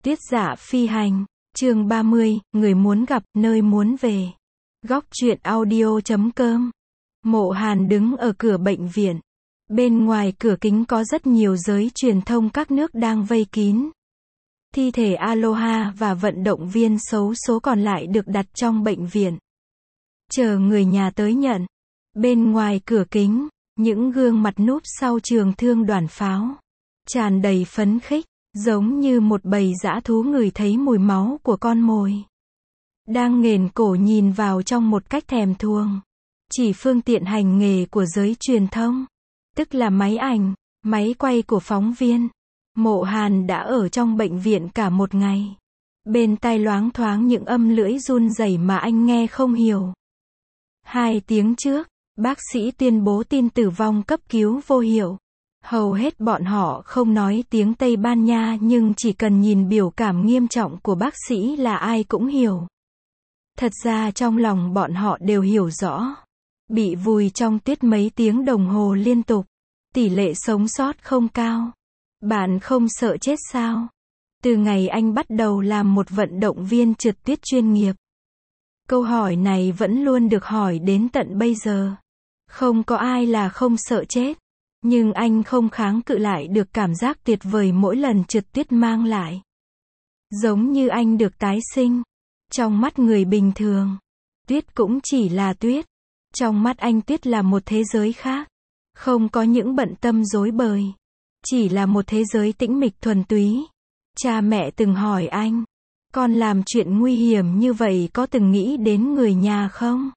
Tiết Dạ Phi Hành, chương 30, người muốn gặp, nơi muốn về. Góc truyện audio.com. Mộ Hàn đứng ở cửa bệnh viện. Bên ngoài cửa kính có rất nhiều giới truyền thông các nước đang vây kín. Thi thể Aloha và vận động viên xấu số còn lại được đặt trong bệnh viện. Chờ người nhà tới nhận. Bên ngoài cửa kính, những gương mặt núp sau trường thương đoàn pháo. Tràn đầy phấn khích, giống như một bầy dã thú ngửi thấy mùi máu của con mồi. Đang nghển cổ nhìn vào trong một cách thèm thuồng. Chỉ phương tiện hành nghề của giới truyền thông. Tức là máy ảnh, máy quay của phóng viên. Mộ Hàn đã ở trong bệnh viện cả một ngày. Bên tai loáng thoáng những âm lưỡi run rẩy mà anh nghe không hiểu. 2 tiếng trước, bác sĩ tuyên bố tin tử vong cấp cứu vô hiệu. Hầu hết bọn họ không nói tiếng Tây Ban Nha nhưng chỉ cần nhìn biểu cảm nghiêm trọng của bác sĩ là ai cũng hiểu. Thật ra trong lòng bọn họ đều hiểu rõ. Bị vùi trong tuyết mấy tiếng đồng hồ liên tục. Tỷ lệ sống sót không cao. Bạn không sợ chết sao? Từ ngày anh bắt đầu làm một vận động viên trượt tuyết chuyên nghiệp. Câu hỏi này vẫn luôn được hỏi đến tận bây giờ. Không có ai là không sợ chết. Nhưng anh không kháng cự lại được cảm giác tuyệt vời mỗi lần trượt tuyết mang lại. Giống như anh được tái sinh. Trong mắt người bình thường, tuyết cũng chỉ là tuyết. Trong mắt anh tuyết là một thế giới khác. Không có những bận tâm rối bời. Chỉ là một thế giới tĩnh mịch thuần túy. Cha mẹ từng hỏi anh, con làm chuyện nguy hiểm như vậy có từng nghĩ đến người nhà không?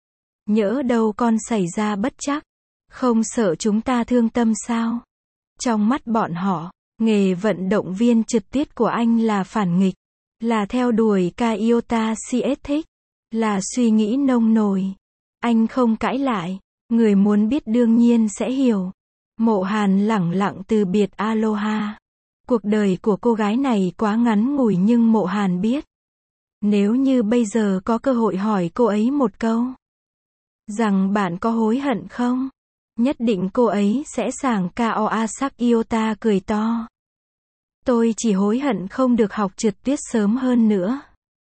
Nhỡ đâu con xảy ra bất trắc, không sợ chúng ta thương tâm sao? Trong mắt bọn họ, nghề vận động viên trượt tuyết của anh là phản nghịch, là theo đuổi Kyoto CS thích, là suy nghĩ nông nổi. Anh không cãi lại, người muốn biết đương nhiên sẽ hiểu. Mộ Hàn lẳng lặng từ biệt Aloha. Cuộc đời của cô gái này quá ngắn ngủi nhưng Mộ Hàn biết. Nếu như bây giờ có cơ hội hỏi cô ấy một câu. Rằng bạn có hối hận không? Nhất định cô ấy sẽ sảng Kaoasak Iota cười to. Tôi chỉ hối hận không được học trượt tuyết sớm hơn nữa.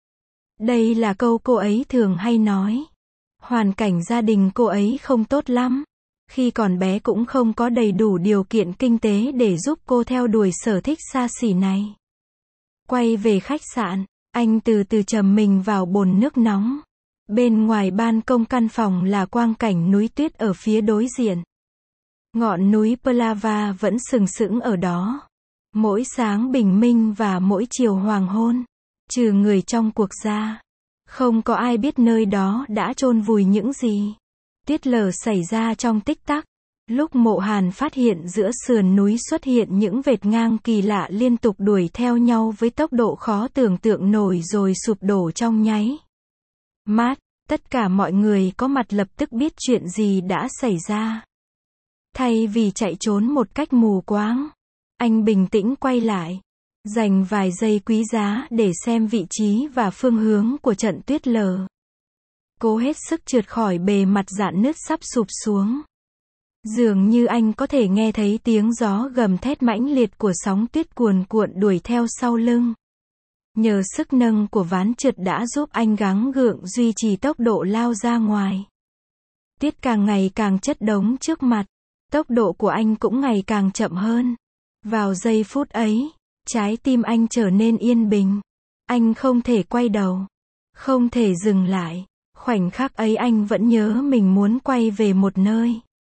Đây là câu cô ấy thường hay nói. Hoàn cảnh gia đình cô ấy không tốt lắm. Khi còn bé cũng không có đầy đủ điều kiện kinh tế để giúp cô theo đuổi sở thích xa xỉ này. Quay về khách sạn, anh từ từ chầm mình vào bồn nước nóng. Bên ngoài ban công căn phòng là quang cảnh núi tuyết ở phía đối diện. Ngọn núi Plava vẫn sừng sững ở đó. Mỗi sáng bình minh và mỗi chiều hoàng hôn. Trừ người trong cuộc ra. Không có ai biết nơi đó đã chôn vùi những gì. Tuyết lở xảy ra trong tích tắc. Lúc Mộ Hàn phát hiện giữa sườn núi xuất hiện những vệt ngang kỳ lạ liên tục đuổi theo nhau với tốc độ khó tưởng tượng nổi rồi sụp đổ trong nháy mắt. Tất cả mọi người có mặt lập tức biết chuyện gì đã xảy ra. Thay vì chạy trốn một cách mù quáng, anh bình tĩnh quay lại. Dành vài giây quý giá để xem vị trí và phương hướng của trận tuyết lở. Cố hết sức trượt khỏi bề mặt rạn nứt sắp sụp xuống. Dường như anh có thể nghe thấy tiếng gió gầm thét mãnh liệt của sóng tuyết cuồn cuộn đuổi theo sau lưng. Nhờ sức nâng của ván trượt đã giúp anh gắng gượng duy trì tốc độ lao ra ngoài. Tuyết càng ngày càng chất đống trước mặt. Tốc độ của anh cũng ngày càng chậm hơn. Vào giây phút ấy, trái tim anh trở nên yên bình. Anh không thể quay đầu. Không thể dừng lại. Khoảnh khắc ấy anh vẫn nhớ mình muốn quay về một nơi.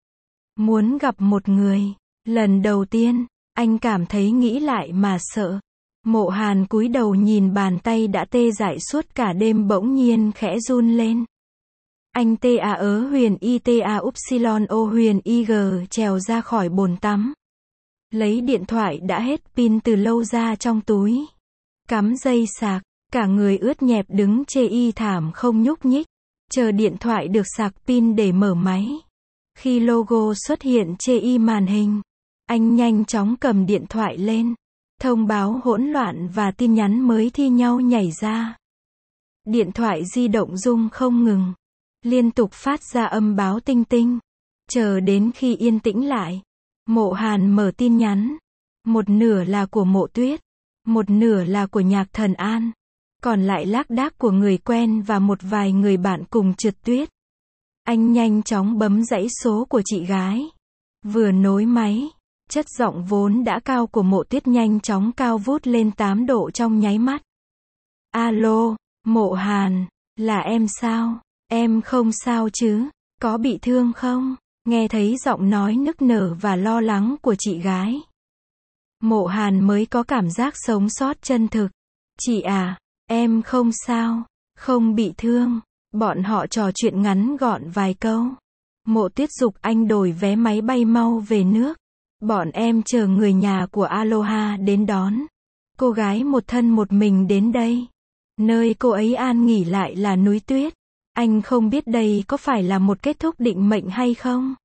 Muốn gặp một người. Lần đầu tiên, anh cảm thấy nghĩ lại mà sợ. Mộ Hàn cúi đầu nhìn bàn tay đã tê dại suốt cả đêm bỗng nhiên khẽ run lên. Anh ta huyền I ta upsilon o huyền IG trèo ra khỏi bồn tắm. Lấy điện thoại đã hết pin từ lâu ra trong túi. Cắm dây sạc, cả người ướt nhẹp đứng chê y thảm không nhúc nhích. Chờ điện thoại được sạc pin để mở máy. Khi logo xuất hiện chê y màn hình, anh nhanh chóng cầm điện thoại lên. Thông báo hỗn loạn và tin nhắn mới thi nhau nhảy ra. Điện thoại di động rung không ngừng. Liên tục phát ra âm báo tinh tinh. Chờ đến khi yên tĩnh lại. Mộ Hàn mở tin nhắn. Một nửa là của Mộ Tuyết. một nửa là của Nhạc Thần An, còn lại lác đác của người quen và một vài người bạn cùng trượt tuyết. Anh nhanh chóng bấm dãy số của chị gái. Vừa nối máy, chất giọng vốn đã cao của Mộ Tuyết nhanh chóng cao vút lên 8 độ trong nháy mắt. Alo, Mộ Hàn, là em sao? Em không sao chứ? Có bị thương không? Nghe thấy giọng nói nức nở và lo lắng của chị gái, Mộ Hàn mới có cảm giác sống sót chân thực. Chị à, em không sao, không bị thương. Bọn họ trò chuyện ngắn gọn vài câu. Mộ Tuyết giục anh đổi vé máy bay mau về nước. Bọn em chờ người nhà của Aloha đến đón. Cô gái một thân một mình đến đây. Nơi cô ấy an nghỉ lại là núi tuyết. Anh không biết đây có phải là một kết thúc định mệnh hay không?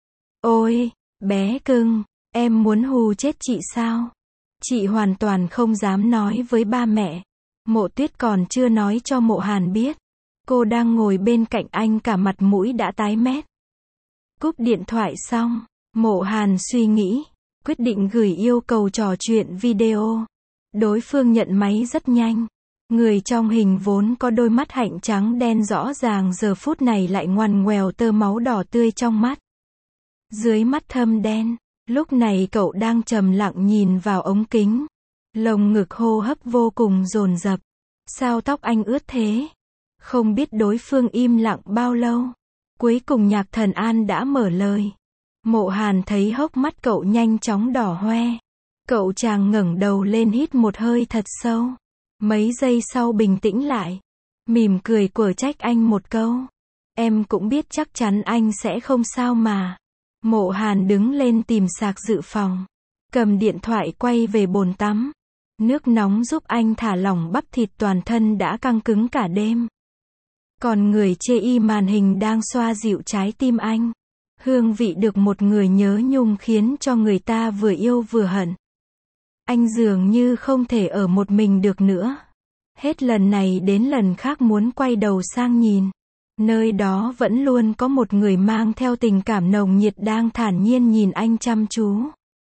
Ôi, bé cưng, em muốn hù chết chị sao? Chị hoàn toàn không dám nói với ba mẹ. Mộ Tuyết còn chưa nói cho Mộ Hàn biết. Cô đang ngồi bên cạnh anh cả mặt mũi đã tái mét. Cúp điện thoại xong, Mộ Hàn suy nghĩ, quyết định gửi yêu cầu trò chuyện video. Đối phương nhận máy rất nhanh. Người trong hình vốn có đôi mắt hạnh trắng đen rõ ràng giờ phút này lại ngoằn ngoèo tơ máu đỏ tươi trong mắt. Dưới mắt thâm đen, lúc này cậu đang trầm lặng nhìn vào ống kính. Lồng ngực hô hấp vô cùng dồn dập. Sao tóc anh ướt thế? Không biết đối phương im lặng bao lâu. Cuối cùng Nhạc Thần An đã mở lời. Mộ Hàn thấy hốc mắt cậu nhanh chóng đỏ hoe. Cậu chàng ngẩng đầu lên hít một hơi thật sâu. Mấy giây sau bình tĩnh lại. Mỉm cười quở trách anh một câu. Em cũng biết chắc chắn anh sẽ không sao mà. Mộ Hàn đứng lên tìm sạc dự phòng. Cầm điện thoại quay về bồn tắm. Nước nóng giúp anh thả lỏng bắp thịt toàn thân đã căng cứng cả đêm. Còn người chê y màn hình đang xoa dịu trái tim anh. Hương vị được một người nhớ nhung khiến cho người ta vừa yêu vừa hận. Anh dường như không thể ở một mình được nữa. Hết lần này đến lần khác muốn quay đầu sang nhìn. Nơi đó vẫn luôn có một người mang theo tình cảm nồng nhiệt đang thản nhiên nhìn anh chăm chú.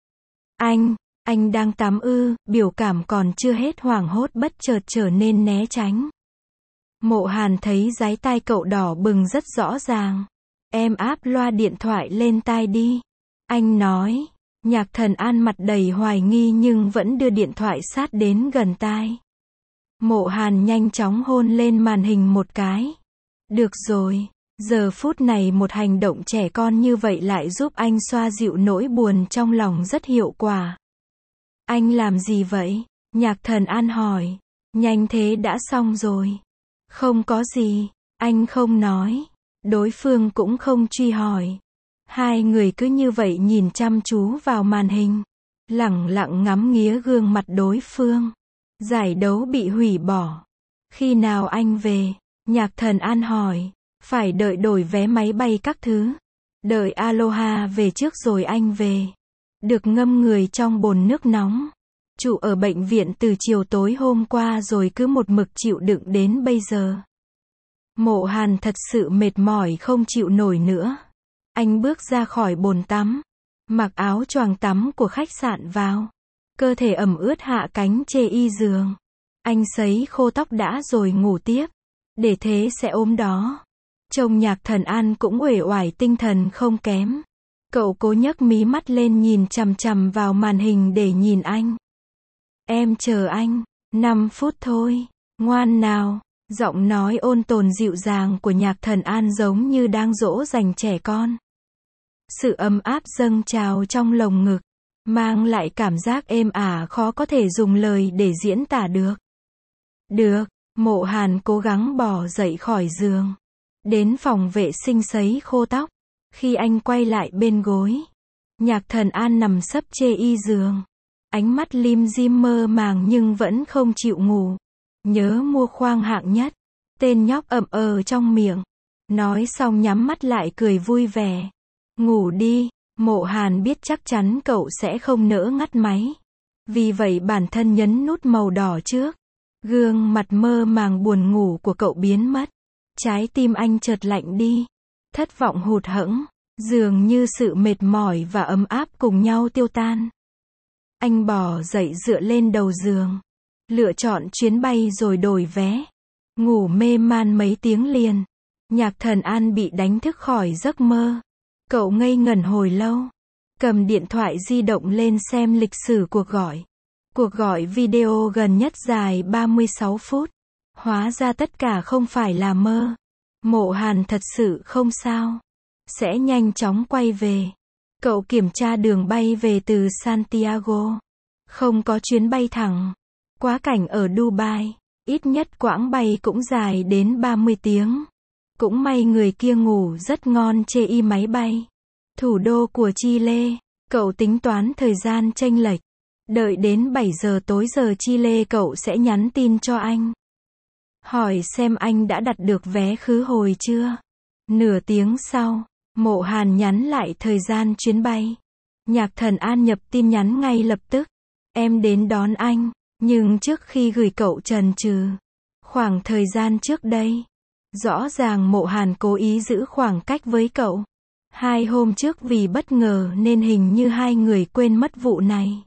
Anh đang tắm ư? Biểu cảm còn chưa hết hoảng hốt bất chợt trở nên né tránh. Mộ Hàn thấy dái tai cậu đỏ bừng rất rõ ràng. Em áp loa điện thoại lên tai đi. Anh nói. Nhạc Thần An mặt đầy hoài nghi nhưng vẫn đưa điện thoại sát đến gần tai. Mộ Hàn nhanh chóng hôn lên màn hình một cái. Được rồi, giờ phút này một hành động trẻ con như vậy lại giúp anh xoa dịu nỗi buồn trong lòng rất hiệu quả. Anh làm gì vậy? Nhạc Thần An hỏi. Nhanh thế đã xong rồi. Không có gì, anh không nói. Đối phương cũng không truy hỏi. Hai người cứ như vậy nhìn chăm chú vào màn hình. Lẳng lặng ngắm nghía gương mặt đối phương. Giải đấu bị hủy bỏ. Khi nào anh về? Nhạc Thần An hỏi. Phải đợi đổi vé máy bay các thứ. Đợi Aloha về trước rồi anh về. Được ngâm người trong bồn nước nóng. Trụ ở bệnh viện từ chiều tối hôm qua rồi cứ một mực chịu đựng đến bây giờ. Mộ Hàn thật sự mệt mỏi không chịu nổi nữa. Anh bước ra khỏi bồn tắm. Mặc áo choàng tắm của khách sạn vào. Cơ thể ẩm ướt hạ cánh chê y giường. Anh sấy khô tóc đã rồi ngủ tiếp. Để thế sẽ ốm đó. Trông Nhạc Thần An cũng uể oải tinh thần không kém. Cậu cố nhấc mí mắt lên nhìn chằm chằm vào màn hình để nhìn anh. Em chờ anh. 5 phút thôi. Ngoan nào. Giọng nói ôn tồn dịu dàng của Nhạc Thần An giống như đang dỗ dành trẻ con. Sự ấm áp dâng trào trong lồng ngực. Mang lại cảm giác êm ả khó có thể dùng lời để diễn tả được. Được. Mộ Hàn cố gắng bò dậy khỏi giường. Đến phòng vệ sinh sấy khô tóc. Khi anh quay lại bên gối. Nhạc Thần An nằm sấp chê y giường. Ánh mắt lim dim mơ màng nhưng vẫn không chịu ngủ. Nhớ mua khoang hạng nhất. Tên nhóc ậm trong miệng. Nói xong nhắm mắt lại cười vui vẻ. Ngủ đi. Mộ Hàn biết chắc chắn cậu sẽ không nỡ ngắt máy. Vì vậy bản thân nhấn nút màu đỏ trước. Gương mặt mơ màng buồn ngủ của cậu biến mất. Trái tim anh chợt lạnh đi. Thất vọng hụt hẫng. Dường như sự mệt mỏi và ấm áp cùng nhau tiêu tan. Anh bò dậy dựa lên đầu giường. Lựa chọn chuyến bay rồi đổi vé. Ngủ mê man mấy tiếng liền. Nhạc Thần An bị đánh thức khỏi giấc mơ. Cậu ngây ngẩn hồi lâu. Cầm điện thoại di động lên xem lịch sử cuộc gọi. Cuộc gọi video gần nhất dài 36 phút. Hóa ra tất cả không phải là mơ. Mộ Hàn thật sự không sao. Sẽ nhanh chóng quay về. Cậu kiểm tra đường bay về từ Santiago. Không có chuyến bay thẳng. Quá cảnh ở Dubai. Ít nhất quãng bay cũng dài đến 30 tiếng. Cũng may người kia ngủ rất ngon chê máy bay. Thủ đô của Chile. Cậu tính toán thời gian chênh lệch. Đợi đến 7 giờ tối giờ Chile cậu sẽ nhắn tin cho anh. Hỏi xem anh đã đặt được vé khứ hồi chưa. Nửa tiếng sau, Mộ Hàn nhắn lại thời gian chuyến bay. Nhạc Thần An nhập tin nhắn ngay lập tức. Em đến đón anh. Nhưng trước khi gửi cậu chần chừ. Khoảng thời gian trước đây. Rõ ràng Mộ Hàn cố ý giữ khoảng cách với cậu. 2 hôm trước vì bất ngờ nên hình như hai người quên mất vụ này.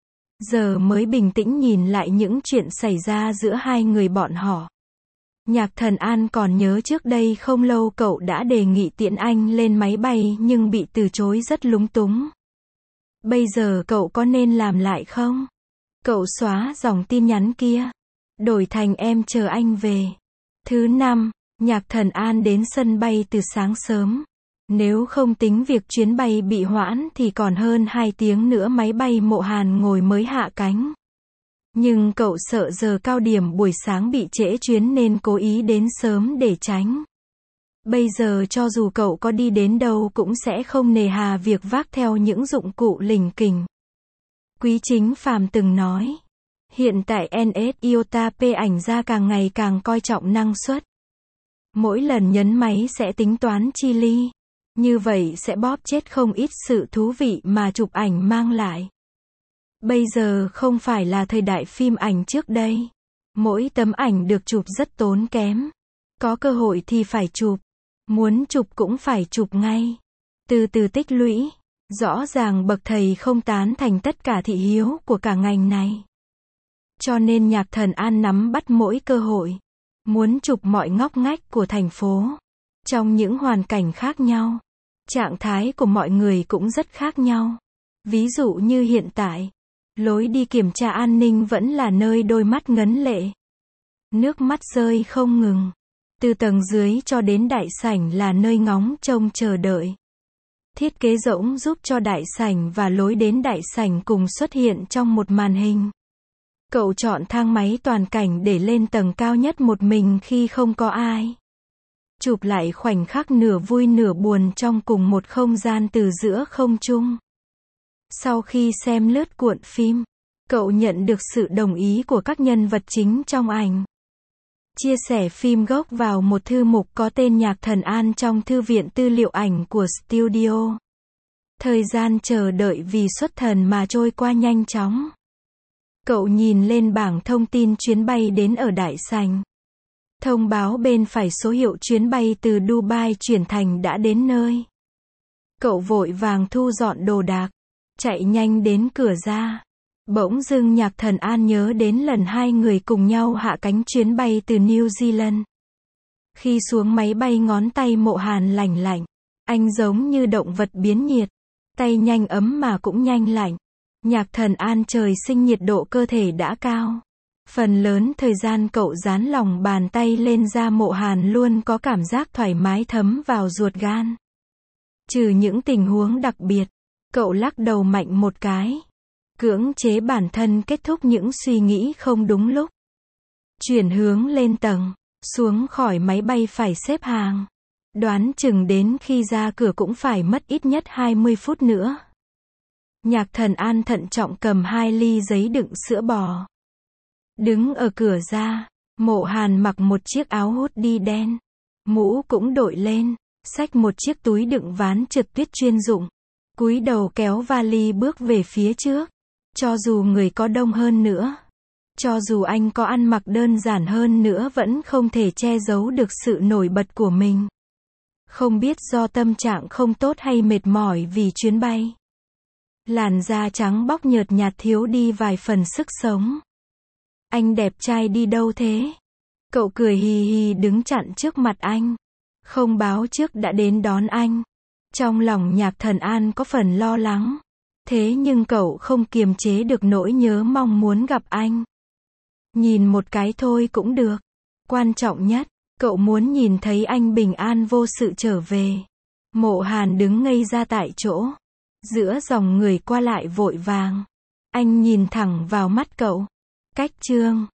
Giờ mới bình tĩnh nhìn lại những chuyện xảy ra giữa hai người bọn họ. Nhạc Thần An còn nhớ trước đây không lâu cậu đã đề nghị tiễn anh lên máy bay nhưng bị từ chối rất lúng túng. Bây giờ cậu có nên làm lại không? Cậu xóa dòng tin nhắn kia. Đổi thành em chờ anh về. Thứ 5, Nhạc Thần An đến sân bay từ sáng sớm. Nếu không tính việc chuyến bay bị hoãn thì còn hơn 2 tiếng nữa máy bay Mộ Hàn ngồi mới hạ cánh. Nhưng cậu sợ giờ cao điểm buổi sáng bị trễ chuyến nên cố ý đến sớm để tránh. Bây giờ cho dù cậu có đi đến đâu cũng sẽ không nề hà việc vác theo những dụng cụ lỉnh kỉnh. Quý Chính Phàm từng nói, hiện tại NS Iota P ảnh ra càng ngày càng coi trọng năng suất. Mỗi lần nhấn máy sẽ tính toán chi ly. Như vậy sẽ bóp chết không ít sự thú vị mà chụp ảnh mang lại. Bây giờ không phải là thời đại phim ảnh trước đây. Mỗi tấm ảnh được chụp rất tốn kém. Có cơ hội thì phải chụp. Muốn chụp cũng phải chụp ngay. Từ từ tích lũy. Rõ ràng bậc thầy không tán thành tất cả thị hiếu của cả ngành này. Cho nên Nhạc Thần An nắm bắt mỗi cơ hội. Muốn chụp mọi ngóc ngách của thành phố. Trong những hoàn cảnh khác nhau. Trạng thái của mọi người cũng rất khác nhau. Ví dụ như hiện tại. Lối đi kiểm tra an ninh vẫn là nơi đôi mắt ngấn lệ. Nước mắt rơi không ngừng. Từ tầng dưới cho đến đại sảnh là nơi ngóng trông chờ đợi. Thiết kế rỗng giúp cho đại sảnh và lối đến đại sảnh cùng xuất hiện trong một màn hình. Cậu chọn thang máy toàn cảnh để lên tầng cao nhất một mình khi không có ai. Chụp lại khoảnh khắc nửa vui nửa buồn trong cùng một không gian từ giữa không trung. Sau khi xem lướt cuộn phim, cậu nhận được sự đồng ý của các nhân vật chính trong ảnh. Chia sẻ phim gốc vào một thư mục có tên Nhạc Thần An trong thư viện tư liệu ảnh của studio. Thời gian chờ đợi vì xuất thần mà trôi qua nhanh chóng. Cậu nhìn lên bảng thông tin chuyến bay đến ở đại sảnh. Thông báo bên phải số hiệu chuyến bay từ Dubai chuyển thành đã đến nơi. Cậu vội vàng thu dọn đồ đạc. Chạy nhanh đến cửa ra. Bỗng dưng Nhạc Thần An nhớ đến lần hai người cùng nhau hạ cánh chuyến bay từ New Zealand. Khi xuống máy bay ngón tay Mộ Hàn lành lạnh. Anh giống như động vật biến nhiệt. Tay nhanh ấm mà cũng nhanh lạnh. Nhạc Thần An trời sinh nhiệt độ cơ thể đã cao. Phần lớn thời gian cậu dán lòng bàn tay lên da Mộ Hàn luôn có cảm giác thoải mái thấm vào ruột gan. Trừ những tình huống đặc biệt, cậu lắc đầu mạnh một cái. Cưỡng chế bản thân kết thúc những suy nghĩ không đúng lúc. Chuyển hướng lên tầng, xuống khỏi máy bay phải xếp hàng. Đoán chừng đến khi ra cửa cũng phải mất ít nhất 20 phút nữa. Nhạc Thần An thận trọng cầm 2 ly giấy đựng sữa bò. Đứng ở cửa ra, Mộ Hàn mặc một chiếc áo hoodie đen. Mũ cũng đội lên, xách một chiếc túi đựng ván trượt tuyết chuyên dụng. Cúi đầu kéo vali bước về phía trước. Cho dù người có đông hơn nữa, cho dù anh có ăn mặc đơn giản hơn nữa vẫn không thể che giấu được sự nổi bật của mình. Không biết do tâm trạng không tốt hay mệt mỏi vì chuyến bay. Làn da trắng bóc nhợt nhạt thiếu đi vài phần sức sống. Anh đẹp trai đi đâu thế? Cậu cười hì hì đứng chặn trước mặt anh. Không báo trước đã đến đón anh. Trong lòng Nhạc Thận An có phần lo lắng. Thế nhưng cậu không kiềm chế được nỗi nhớ mong muốn gặp anh. Nhìn một cái thôi cũng được. Quan trọng nhất, cậu muốn nhìn thấy anh bình an vô sự trở về. Mộ Hàn đứng ngây ra tại chỗ. Giữa dòng người qua lại vội vàng. Anh nhìn thẳng vào mắt cậu. Cách chương